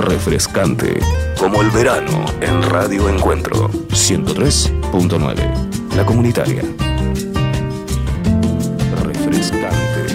refrescante, como el verano en Radio Encuentro 103.9, la comunitaria. Refrescante.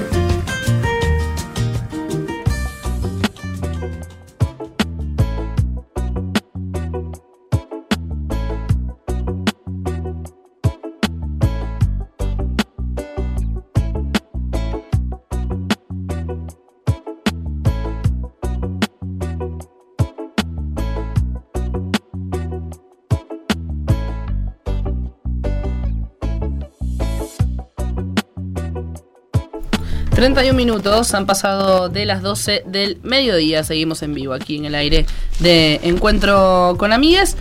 ...31 han pasado de las 12 del mediodía. Seguimos en vivo aquí en el aire de Encuentro con Amigues.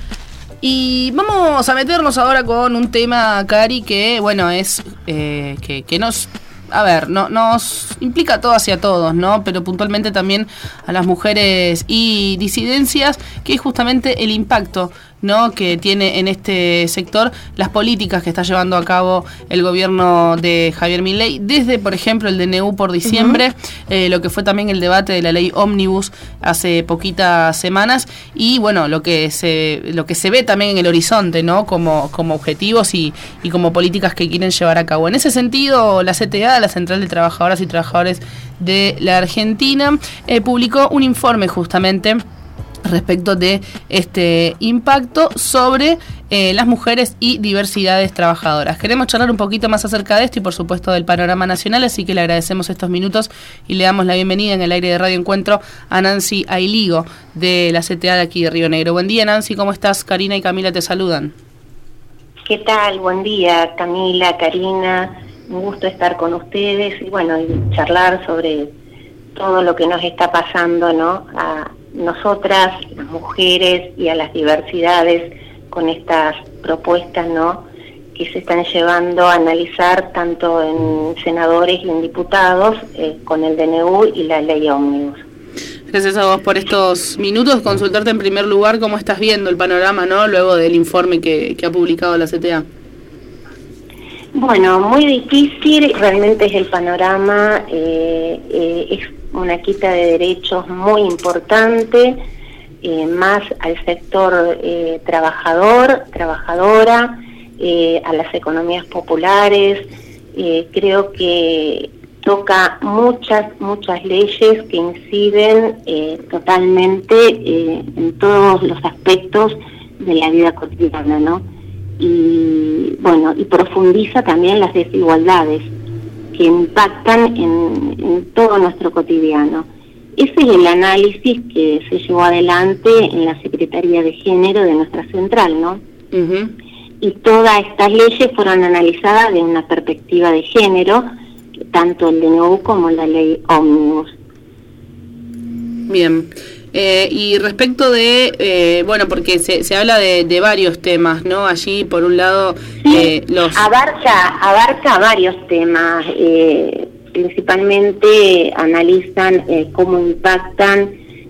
Y vamos a meternos ahora con un tema, Cari, que bueno, es que nos... A ver, nos implica a todas y a todos, ¿no? Pero puntualmente también a las mujeres y disidencias, que es justamente el impacto, ¿no?, que tiene en este sector las políticas que está llevando a cabo el gobierno de Javier Milei, desde, por ejemplo, el DNU por diciembre, lo que fue también el debate de la ley Ómnibus hace poquitas semanas, y bueno, lo que se ve también en el horizonte, ¿no?, como objetivos y como políticas que quieren llevar a cabo. En ese sentido, la CTA, la Central de Trabajadoras y Trabajadores de la Argentina, publicó un informe justamente respecto de este impacto sobre las mujeres y diversidades trabajadoras. Queremos charlar un poquito más acerca de esto y por supuesto del panorama nacional, así que le agradecemos estos minutos y le damos la bienvenida en el aire de Radio Encuentro a Nancy Ailigo de la CTA de aquí de Río Negro. Buen día, Nancy, ¿cómo estás? Karina y Camila te saludan. ¿Qué tal? Buen día, Camila, Karina, un gusto estar con ustedes y bueno, y charlar sobre todo lo que nos está pasando, ¿no?, a nosotras, las mujeres y a las diversidades con estas propuestas, ¿no?, que se están llevando a analizar tanto en senadores y en diputados con el DNU y la ley Ómnibus. Gracias a vos por estos minutos. Consultarte en primer lugar cómo estás viendo el panorama, ¿no?, luego del informe que ha publicado la CTA. Bueno, muy difícil, realmente es el panorama, es una quita de derechos muy importante, más al sector trabajador, trabajadora, a las economías populares. Creo que toca muchas leyes que inciden totalmente en todos los aspectos de la vida cotidiana, ¿no? Y bueno, y profundiza también las desigualdades que impactan en todo nuestro cotidiano. Ese es el análisis que se llevó adelante en la Secretaría de Género de nuestra central, ¿no? Y todas estas leyes fueron analizadas desde una perspectiva de género, tanto el DNU como la ley Ómnibus. Bien. Y respecto de, bueno, porque se habla de varios temas, ¿no? Allí, por un lado, sí, abarca varios temas. Principalmente analizan cómo impactan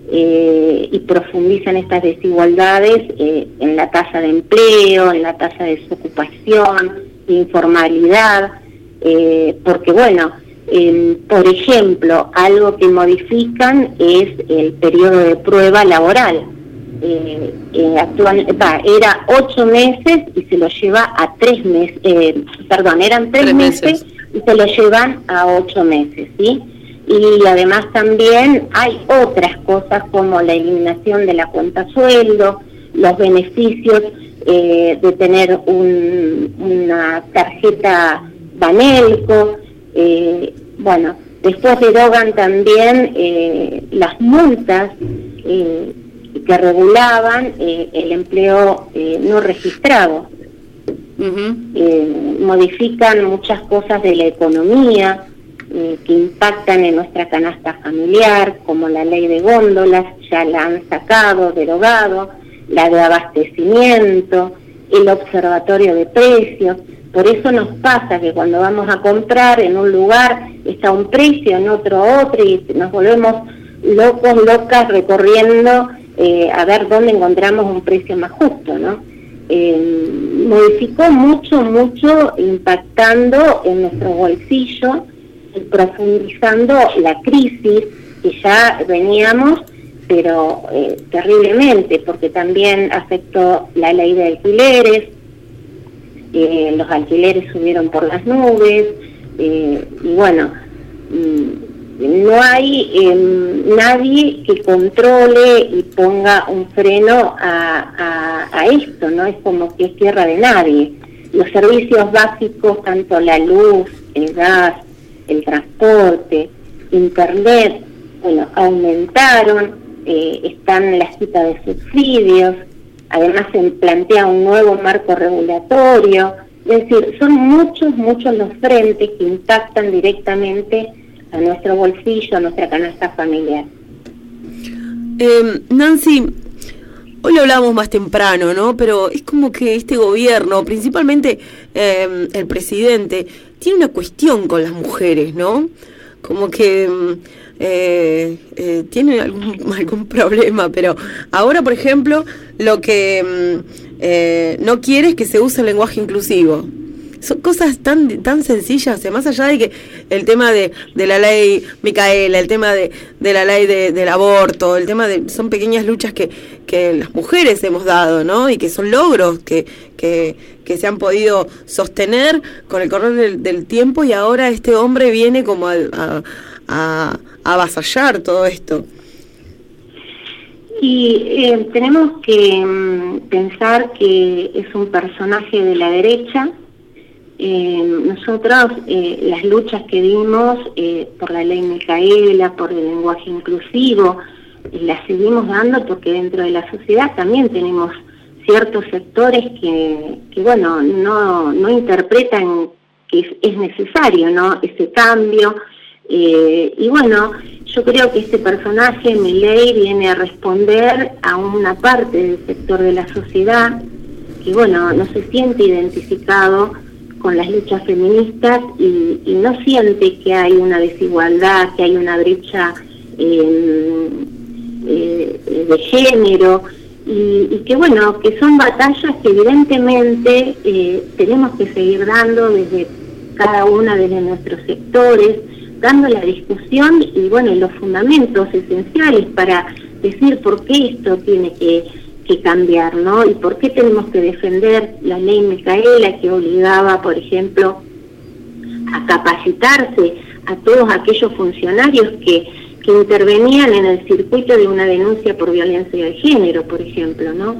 y profundizan estas desigualdades en la tasa de empleo, en la tasa de desocupación, de informalidad, porque bueno, por ejemplo, algo que modifican es el periodo de prueba laboral. Era 8 meses y se lo lleva a 3 meses, eran 3 meses y se lo llevan a 8 meses, ¿sí? Y además también hay otras cosas como la eliminación de la cuenta sueldo, los beneficios de tener una tarjeta Banelco. Bueno, después derogan también las multas que regulaban el empleo no registrado. Modifican muchas cosas de la economía que impactan en nuestra canasta familiar, como la ley de góndolas, ya la han sacado, derogado, la de abastecimiento, el observatorio de precios. Por eso nos pasa que cuando vamos a comprar en un lugar está un precio, en otro y nos volvemos locas recorriendo a ver dónde encontramos un precio más justo, ¿no? Modificó mucho, impactando en nuestro bolsillo y profundizando la crisis que ya veníamos pero terriblemente, porque también afectó la ley de alquileres, los alquileres subieron por las nubes, y bueno, no hay nadie que controle y ponga un freno a esto, ¿no? Es como que es tierra de nadie. Los servicios básicos, tanto la luz, el gas, el transporte, internet, bueno, aumentaron, están las quitas de subsidios, además se plantea un nuevo marco regulatorio, es decir, son muchos los frentes que impactan directamente a nuestro bolsillo, a nuestra canasta familiar. Nancy, hoy lo hablábamos más temprano, ¿no? Pero es como que este gobierno, principalmente el presidente, tiene una cuestión con las mujeres, ¿no? Como que tiene algún problema, pero ahora, por ejemplo, lo que no quiere es que se use el lenguaje inclusivo. Son cosas tan sencillas, más allá de que el tema de la ley Micaela, el tema de la ley del aborto, el tema son pequeñas luchas que las mujeres hemos dado, ¿no? Y que son logros que se han podido sostener con el correr del tiempo, y ahora este hombre viene como a avasallar todo esto. Y tenemos que pensar que es un personaje de la derecha. Nosotros las luchas que dimos por la ley Micaela, por el lenguaje inclusivo, las seguimos dando porque dentro de la sociedad también tenemos ciertos sectores que bueno, no interpretan que es necesario, ¿no?, ese cambio, y bueno, yo creo que este personaje, Milei, viene a responder a una parte del sector de la sociedad que bueno, no se siente identificado con las luchas feministas y no siente que hay una desigualdad, que hay una brecha de género, y que bueno, que son batallas que evidentemente tenemos que seguir dando desde cada una de nuestros sectores, dando la discusión y bueno, los fundamentos esenciales para decir por qué esto tiene que cambiar, ¿no? Y por qué tenemos que defender la ley Micaela, que obligaba, por ejemplo, a capacitarse a todos aquellos funcionarios que intervenían en el circuito de una denuncia por violencia de género, por ejemplo, ¿no?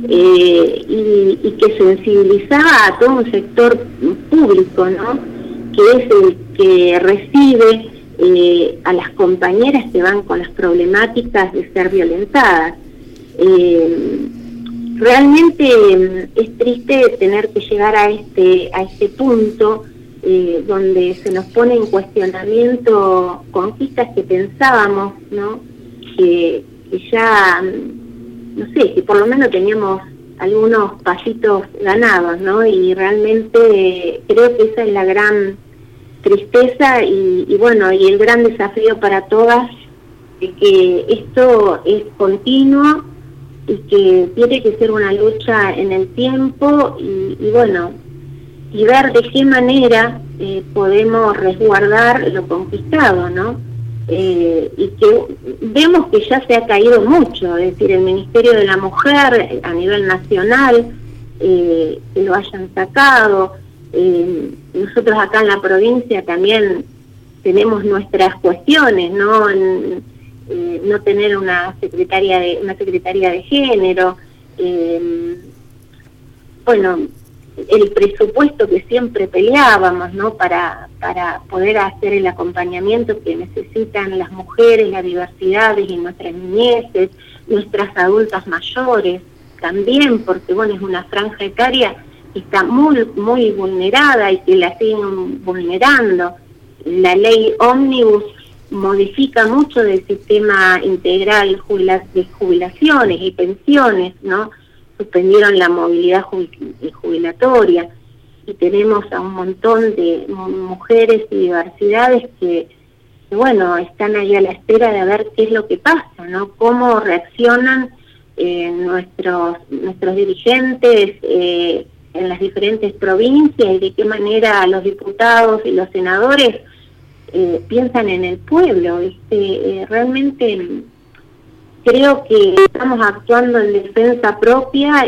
Y que sensibilizaba a todo un sector público, ¿no?, que es el que recibe a las compañeras que van con las problemáticas de ser violentadas. Realmente es triste tener que llegar a este punto donde se nos pone en cuestionamiento conquistas que pensábamos, ¿no?, que ya, no sé, que por lo menos teníamos algunos pasitos ganados, ¿no? Y realmente creo que esa es la gran tristeza y bueno, y el gran desafío para todas, de que esto es continuo y que tiene que ser una lucha en el tiempo y bueno, y ver de qué manera podemos resguardar lo conquistado, ¿no? Y que vemos que ya se ha caído mucho, es decir, el Ministerio de la Mujer a nivel nacional, que lo hayan sacado. Nosotros acá en la provincia también tenemos nuestras cuestiones, ¿no? No tener una secretaria de género, bueno, el presupuesto que siempre peleábamos, ¿no?, para poder hacer el acompañamiento que necesitan las mujeres, las diversidades y nuestras niñeces, nuestras adultas mayores también, porque bueno, es una franja etaria que está muy vulnerada y que la siguen vulnerando. La ley Ómnibus modifica mucho del sistema integral de jubilaciones y pensiones, ¿no? Suspendieron la movilidad jubilatoria y tenemos a un montón de mujeres y diversidades que bueno, están ahí a la espera de ver qué es lo que pasa, ¿no? Cómo reaccionan nuestros dirigentes en las diferentes provincias y de qué manera los diputados y los senadores piensan en el pueblo. Realmente creo que estamos actuando en defensa propia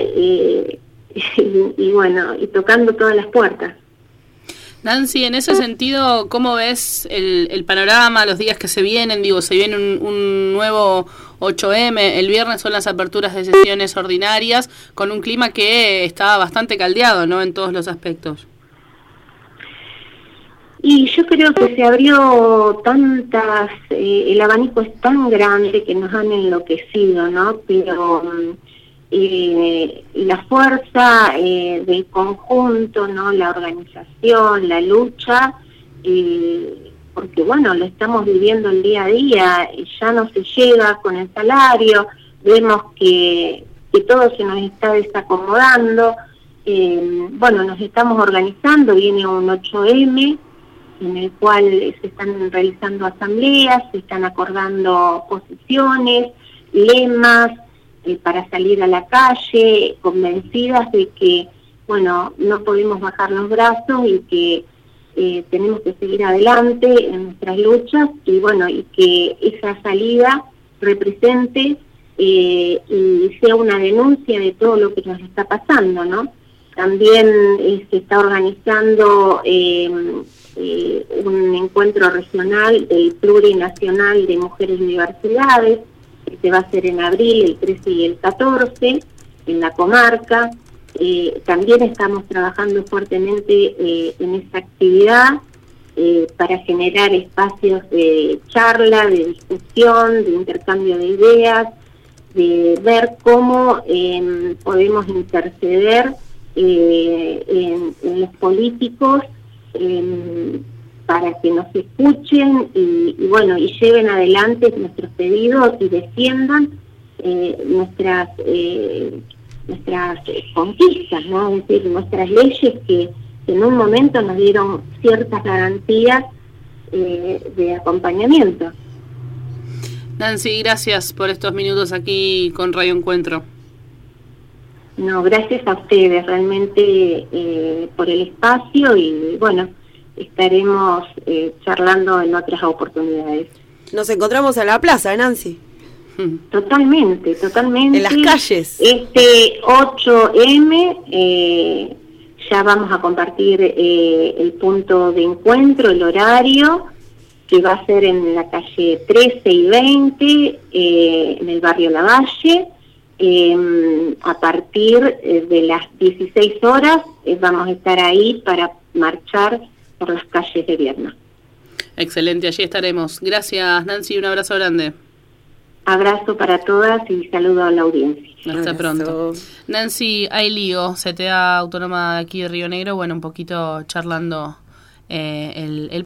y bueno, y tocando todas las puertas. Nancy, en ese sentido, ¿cómo ves el panorama, los días que se vienen? Digo, se viene un nuevo 8M, el viernes son las aperturas de sesiones ordinarias, con un clima que está bastante caldeado, ¿no?, en todos los aspectos. Y yo creo que se abrió el abanico es tan grande que nos han enloquecido, ¿no? Pero la fuerza del conjunto, ¿no? La organización, la lucha, porque bueno, lo estamos viviendo el día a día, ya no se llega con el salario, vemos que todo se nos está desacomodando, bueno, nos estamos organizando, viene un 8M, en el cual se están realizando asambleas, se están acordando posiciones, lemas, para salir a la calle, convencidas de que, bueno, no podemos bajar los brazos y que tenemos que seguir adelante en nuestras luchas y, bueno, y que esa salida represente y sea una denuncia de todo lo que nos está pasando, ¿no? También se está organizando un encuentro regional del Plurinacional de Mujeres y Diversidades, que se va a hacer en abril, el 13 y el 14, en la comarca. También estamos trabajando fuertemente en esta actividad para generar espacios de charla, de discusión, de intercambio de ideas, de ver cómo podemos interceder en los políticos para que nos escuchen y bueno, y lleven adelante nuestros pedidos y defiendan nuestras conquistas, ¿no? Es decir, nuestras leyes que en un momento nos dieron ciertas garantías de acompañamiento. Nancy, gracias por estos minutos aquí con Radio Encuentro. No, gracias a ustedes realmente por el espacio y bueno, estaremos charlando en otras oportunidades. Nos encontramos en la plaza, Nancy. Totalmente. En las calles. Este 8M ya vamos a compartir el punto de encuentro, el horario, que va a ser en la calle 13 y 20, en el barrio Lavalle. A partir de las 16 horas vamos a estar ahí para marchar por las calles de Vierna. Excelente, allí estaremos. Gracias, Nancy, un abrazo grande. Abrazo para todas y saludo a la audiencia. Hasta pronto. Nancy Ailío, CTA Autónoma de aquí de Río Negro, bueno, un poquito charlando el